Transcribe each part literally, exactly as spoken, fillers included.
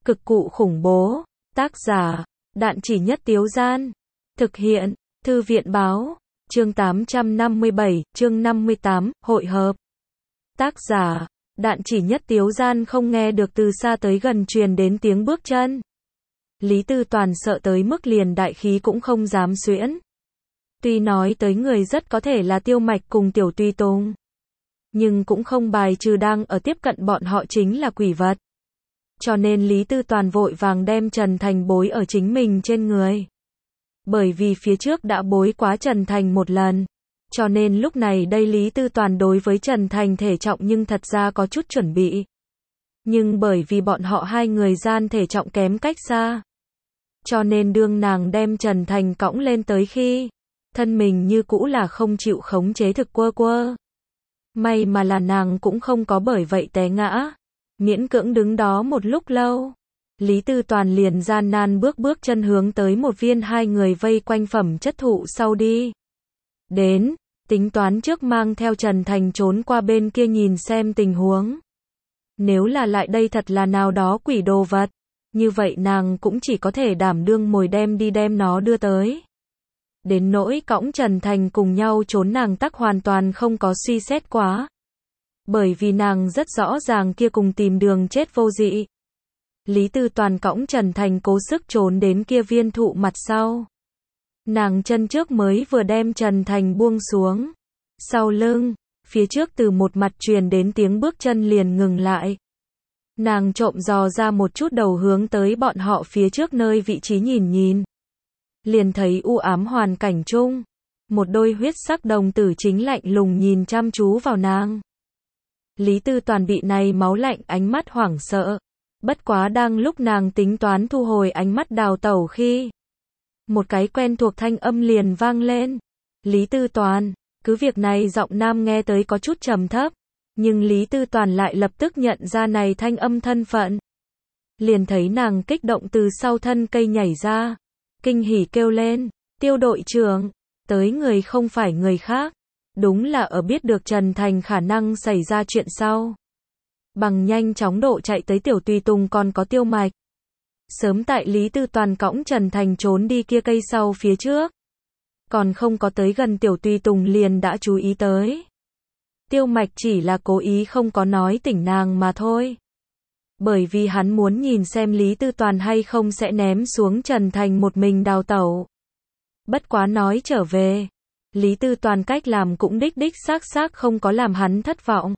Cực cụ khủng bố. Tác giả, Đạn Chỉ Nhất Tiếu Gian. Thực hiện, Thư viện Báo. Chương tám trăm năm mươi bảy, chương năm mươi tám, hội hợp. Tác giả, Đạn Chỉ Nhất Tiếu Gian. Không nghe được từ xa tới gần truyền đến tiếng bước chân. Lý Tư Toàn sợ tới mức liền đại khí cũng không dám xuyễn. Tuy nói tới người rất có thể là Tiêu Mạch cùng Tiểu Tùy Tùng, nhưng cũng không bài trừ đang ở tiếp cận bọn họ chính là quỷ vật. Cho nên Lý Tư Toàn vội vàng đem Trần Thành bối ở chính mình trên người. Bởi vì phía trước đã bối quá Trần Thành một lần, cho nên lúc này đây Lý Tư Toàn đối với Trần Thành thể trọng nhưng thật ra có chút chuẩn bị. Nhưng bởi vì bọn họ hai người gian thể trọng kém cách xa, cho nên đương nàng đem Trần Thành cõng lên tới khi, thân mình như cũ là không chịu khống chế thực quơ quơ. May mà là nàng cũng không có bởi vậy té ngã, miễn cưỡng đứng đó một lúc lâu. Lý Tư Toàn liền gian nan bước bước chân hướng tới một viên hai người vây quanh phẩm chất thụ sau đi đến, tính toán trước mang theo Trần Thành trốn qua bên kia nhìn xem tình huống. Nếu là lại đây thật là nào đó quỷ đồ vật, như vậy nàng cũng chỉ có thể đảm đương mồi đem đi đem nó đưa tới. Đến nỗi cõng Trần Thành cùng nhau trốn nàng tắc hoàn toàn không có suy xét quá. Bởi vì nàng rất rõ ràng kia cùng tìm đường chết vô dị. Lý Tư Toàn cõng Trần Thành cố sức trốn đến kia viên thụ mặt sau. Nàng chân trước mới vừa đem Trần Thành buông xuống. Sau lưng, phía trước từ một mặt truyền đến tiếng bước chân liền ngừng lại. Nàng trộm dò ra một chút đầu hướng tới bọn họ phía trước nơi vị trí nhìn nhìn. Liền thấy u ám hoàn cảnh chung, một đôi huyết sắc đồng tử chính lạnh lùng nhìn chăm chú vào nàng. Lý Tư Toàn bị này máu lạnh ánh mắt hoảng sợ. Bất quá đang lúc nàng tính toán thu hồi ánh mắt đào tẩu khi, một cái quen thuộc thanh âm liền vang lên. Lý Tư Toàn, cứ việc này giọng nam nghe tới có chút trầm thấp, nhưng Lý Tư Toàn lại lập tức nhận ra này thanh âm thân phận. Liền thấy nàng kích động từ sau thân cây nhảy ra, kinh hỉ kêu lên, Tiêu đội trưởng, tới người không phải người khác, đúng là ở biết được Trần Thành khả năng xảy ra chuyện sau. Bằng nhanh chóng độ chạy tới Tiểu Tùy Tùng còn có Tiêu Mạch. Sớm tại Lý Tư Toàn cõng Trần Thành trốn đi kia cây sau phía trước, còn không có tới gần Tiểu Tùy Tùng liền đã chú ý tới. Tiêu Mạch chỉ là cố ý không có nói tỉnh nàng mà thôi. Bởi vì hắn muốn nhìn xem Lý Tư Toàn hay không sẽ ném xuống Trần Thành một mình đào tẩu. Bất quá nói trở về, Lý Tư Toàn cách làm cũng đích đích xác xác không có làm hắn thất vọng.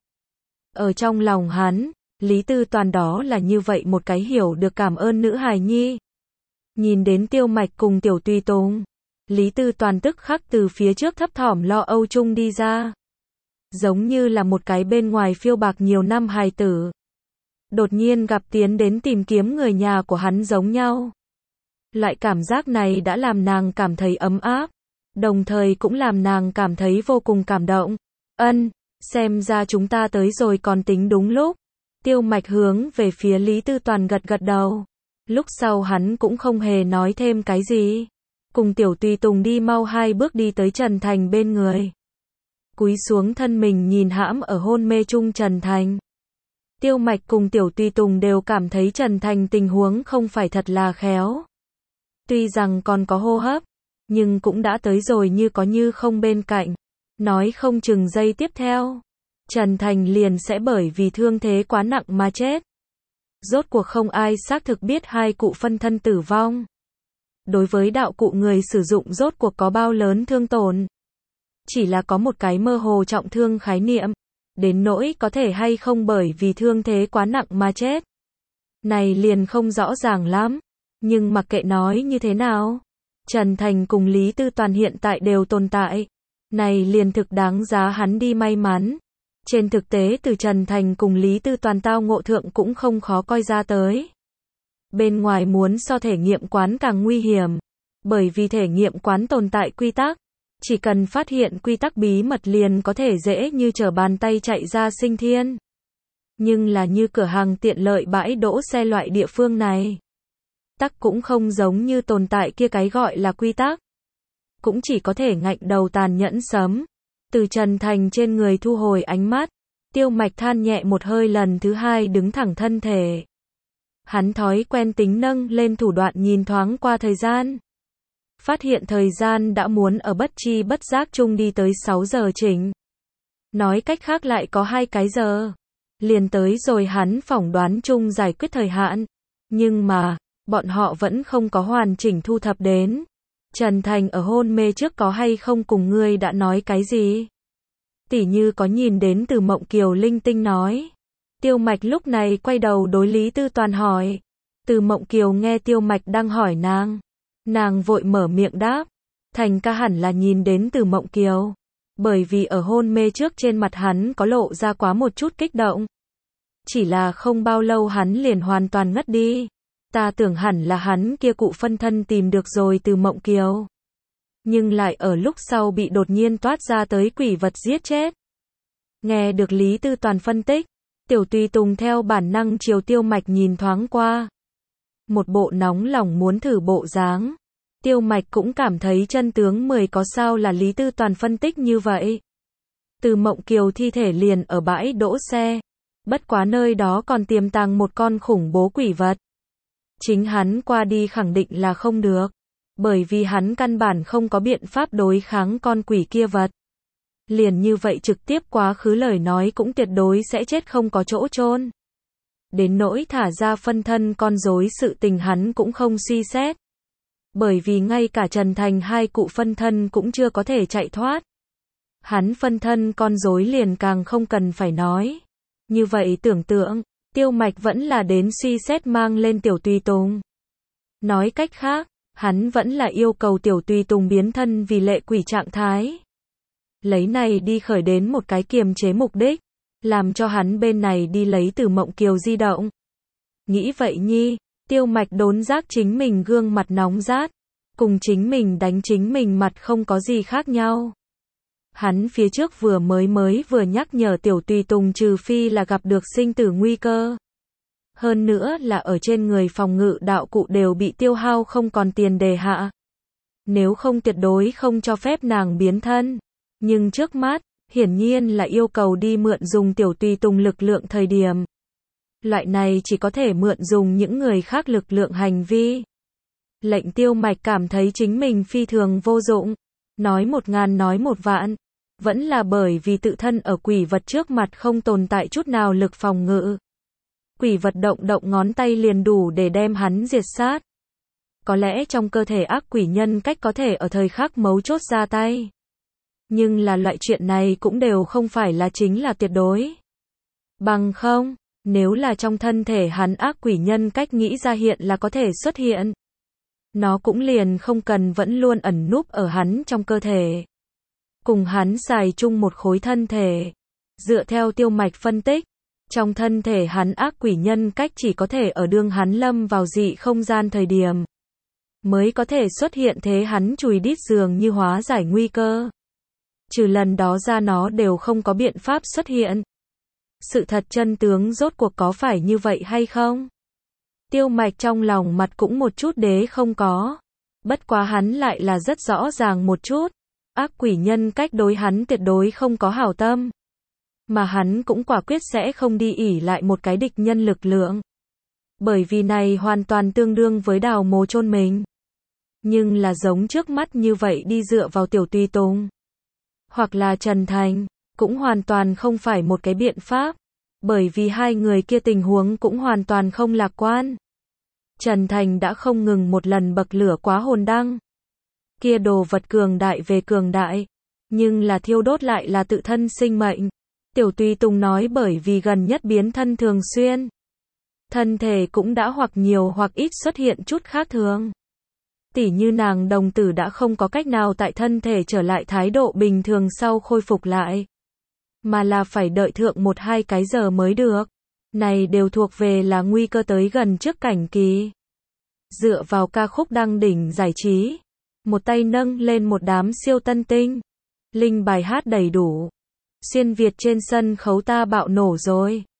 Ở trong lòng hắn, Lý Tư Toàn đó là như vậy một cái hiểu được cảm ơn nữ hài nhi. Nhìn đến Tiêu Mạch cùng Tiểu Tùy Tùng, Lý Tư Toàn tức khắc từ phía trước thấp thỏm lo âu chung đi ra. Giống như là một cái bên ngoài phiêu bạc nhiều năm hài tử. Đột nhiên gặp tiến đến tìm kiếm người nhà của hắn giống nhau. Loại cảm giác này đã làm nàng cảm thấy ấm áp, đồng thời cũng làm nàng cảm thấy vô cùng cảm động. Ân, xem ra chúng ta tới rồi còn tính đúng lúc. Tiêu Mạch hướng về phía Lý Tư Toàn gật gật đầu. Lúc sau hắn cũng không hề nói thêm cái gì. Cùng Tiểu Tùy Tùng đi mau hai bước đi tới Trần Thành bên người. Cúi xuống thân mình nhìn hãm ở hôn mê chung Trần Thành. Tiêu Mạch cùng Tiểu Tùy Tùng đều cảm thấy Trần Thành tình huống không phải thật là khéo. Tuy rằng còn có hô hấp, nhưng cũng đã tới rồi như có như không bên cạnh. Nói không chừng giây tiếp theo, Trần Thành liền sẽ bởi vì thương thế quá nặng mà chết. Rốt cuộc không ai xác thực biết hai cụ phân thân tử vong. Đối với đạo cụ người sử dụng rốt cuộc có bao lớn thương tổn. Chỉ là có một cái mơ hồ trọng thương khái niệm. Đến nỗi có thể hay không bởi vì thương thế quá nặng mà chết. Này liền không rõ ràng lắm. Nhưng mặc kệ nói như thế nào, Trần Thành cùng Lý Tư Toàn hiện tại đều tồn tại. Này liền thực đáng giá hắn đi may mắn. Trên thực tế từ Trần Thành cùng Lý Tư Toàn tao ngộ thượng cũng không khó coi ra tới. Bên ngoài muốn so thể nghiệm quán càng nguy hiểm. Bởi vì thể nghiệm quán tồn tại quy tắc. Chỉ cần phát hiện quy tắc bí mật liền có thể dễ như trở bàn tay chạy ra sinh thiên. Nhưng là như cửa hàng tiện lợi bãi đỗ xe loại địa phương này. Tắc cũng không giống như tồn tại kia cái gọi là quy tắc. Cũng chỉ có thể ngạnh đầu tàn nhẫn sấm. Từ Trần Thành trên người thu hồi ánh mắt. Tiêu Mạch than nhẹ một hơi lần thứ hai đứng thẳng thân thể. Hắn thói quen tính nâng lên thủ đoạn nhìn thoáng qua thời gian. Phát hiện thời gian đã muốn ở bất chi bất giác chung đi tới sáu giờ chỉnh. Nói cách khác lại có hai cái giờ. Liền tới rồi hắn phỏng đoán chung giải quyết thời hạn. Nhưng mà, bọn họ vẫn không có hoàn chỉnh thu thập đến. Trần Thành ở hôn mê trước có hay không cùng ngươi đã nói cái gì? Tỉ như có nhìn đến Từ Mộng Kiều linh tinh nói. Tiêu Mạch lúc này quay đầu đối Lý Tư Toàn hỏi. Từ Mộng Kiều nghe Tiêu Mạch đang hỏi nàng. Nàng vội mở miệng đáp. Thành ca hẳn là nhìn đến Từ Mộng Kiều. Bởi vì ở hôn mê trước trên mặt hắn có lộ ra quá một chút kích động. Chỉ là không bao lâu hắn liền hoàn toàn ngất đi. Ta tưởng hẳn là hắn kia cụ phân thân tìm được rồi Từ Mộng Kiều. Nhưng lại ở lúc sau bị đột nhiên toát ra tới quỷ vật giết chết. Nghe được Lý Tư Toàn phân tích, Tiểu Tùy Tùng theo bản năng chiều Tiêu Mạch nhìn thoáng qua. Một bộ nóng lòng muốn thử bộ dáng. Tiêu Mạch cũng cảm thấy chân tướng mười có sao là Lý Tư Toàn phân tích như vậy. Từ Mộng Kiều thi thể liền ở bãi đỗ xe. Bất quá nơi đó còn tiềm tàng một con khủng bố quỷ vật. Chính hắn qua đi khẳng định là không được. Bởi vì hắn căn bản không có biện pháp đối kháng con quỷ kia vật. Liền như vậy trực tiếp quá khứ lời nói cũng tuyệt đối sẽ chết không có chỗ chôn. Đến nỗi thả ra phân thân con rối sự tình hắn cũng không suy xét. Bởi vì ngay cả Trần Thành hai cụ phân thân cũng chưa có thể chạy thoát. Hắn phân thân con rối liền càng không cần phải nói. Như vậy tưởng tượng, Tiêu Mạch vẫn là đến suy xét mang lên Tiểu Tùy Tùng. Nói cách khác, hắn vẫn là yêu cầu Tiểu Tùy Tùng biến thân vì lệ quỷ trạng thái. Lấy này đi khởi đến một cái kiềm chế mục đích, làm cho hắn bên này đi lấy Từ Mộng Kiều di động. Nghĩ vậy nhi, Tiêu Mạch đốn giác chính mình gương mặt nóng rát, cùng chính mình đánh chính mình mặt không có gì khác nhau. Hắn phía trước vừa mới mới vừa nhắc nhở Tiểu Tùy Tùng trừ phi là gặp được sinh tử nguy cơ. Hơn nữa là ở trên người phòng ngự đạo cụ đều bị tiêu hao không còn tiền đề hạ. Nếu không tuyệt đối không cho phép nàng biến thân. Nhưng trước mắt, hiển nhiên là yêu cầu đi mượn dùng Tiểu Tùy Tùng lực lượng thời điểm. Loại này chỉ có thể mượn dùng những người khác lực lượng hành vi. Lệnh Tiêu Mạch cảm thấy chính mình phi thường vô dụng. Nói một ngàn nói một vạn. Vẫn là bởi vì tự thân ở quỷ vật trước mặt không tồn tại chút nào lực phòng ngự. Quỷ vật động động ngón tay liền đủ để đem hắn diệt sát. Có lẽ trong cơ thể ác quỷ nhân cách có thể ở thời khắc mấu chốt ra tay. Nhưng là loại chuyện này cũng đều không phải là chính là tuyệt đối. Bằng không, nếu là trong thân thể hắn ác quỷ nhân cách nghĩ ra hiện là có thể xuất hiện. Nó cũng liền không cần vẫn luôn ẩn núp ở hắn trong cơ thể. Cùng hắn xài chung một khối thân thể. Dựa theo Tiêu Mạch phân tích, trong thân thể hắn ác quỷ nhân cách chỉ có thể ở đương hắn lâm vào dị không gian thời điểm. Mới có thể xuất hiện thế hắn chùi đít dường như hóa giải nguy cơ. Trừ lần đó ra nó đều không có biện pháp xuất hiện. Sự thật chân tướng rốt cuộc có phải như vậy hay không? Tiêu Mạch trong lòng mặt cũng một chút đế không có. Bất quá hắn lại là rất rõ ràng một chút. Ác quỷ nhân cách đối hắn tuyệt đối không có hảo tâm. Mà hắn cũng quả quyết sẽ không đi ỉ lại một cái địch nhân lực lượng. Bởi vì này hoàn toàn tương đương với đào mồ chôn mình. Nhưng là giống trước mắt như vậy đi dựa vào Tiểu Tùy Tùng. Hoặc là Trần Thành, cũng hoàn toàn không phải một cái biện pháp. Bởi vì hai người kia tình huống cũng hoàn toàn không lạc quan. Trần Thành đã không ngừng một lần bậc lửa quá hồn đăng. Kia đồ vật cường đại về cường đại. Nhưng là thiêu đốt lại là tự thân sinh mệnh. Tiểu Tùy Tùng nói bởi vì gần nhất biến thân thường xuyên. Thân thể cũng đã hoặc nhiều hoặc ít xuất hiện chút khác thường. Tỉ như nàng đồng tử đã không có cách nào tại thân thể trở lại thái độ bình thường sau khôi phục lại. Mà là phải đợi thượng một hai cái giờ mới được. Này đều thuộc về là nguy cơ tới gần trước cảnh kỳ. Dựa vào ca khúc đăng đỉnh giải trí. Một tay nâng lên một đám siêu tân tinh. Linh bài hát đầy đủ. Xuyên Việt trên sân khấu ta bạo nổ rồi.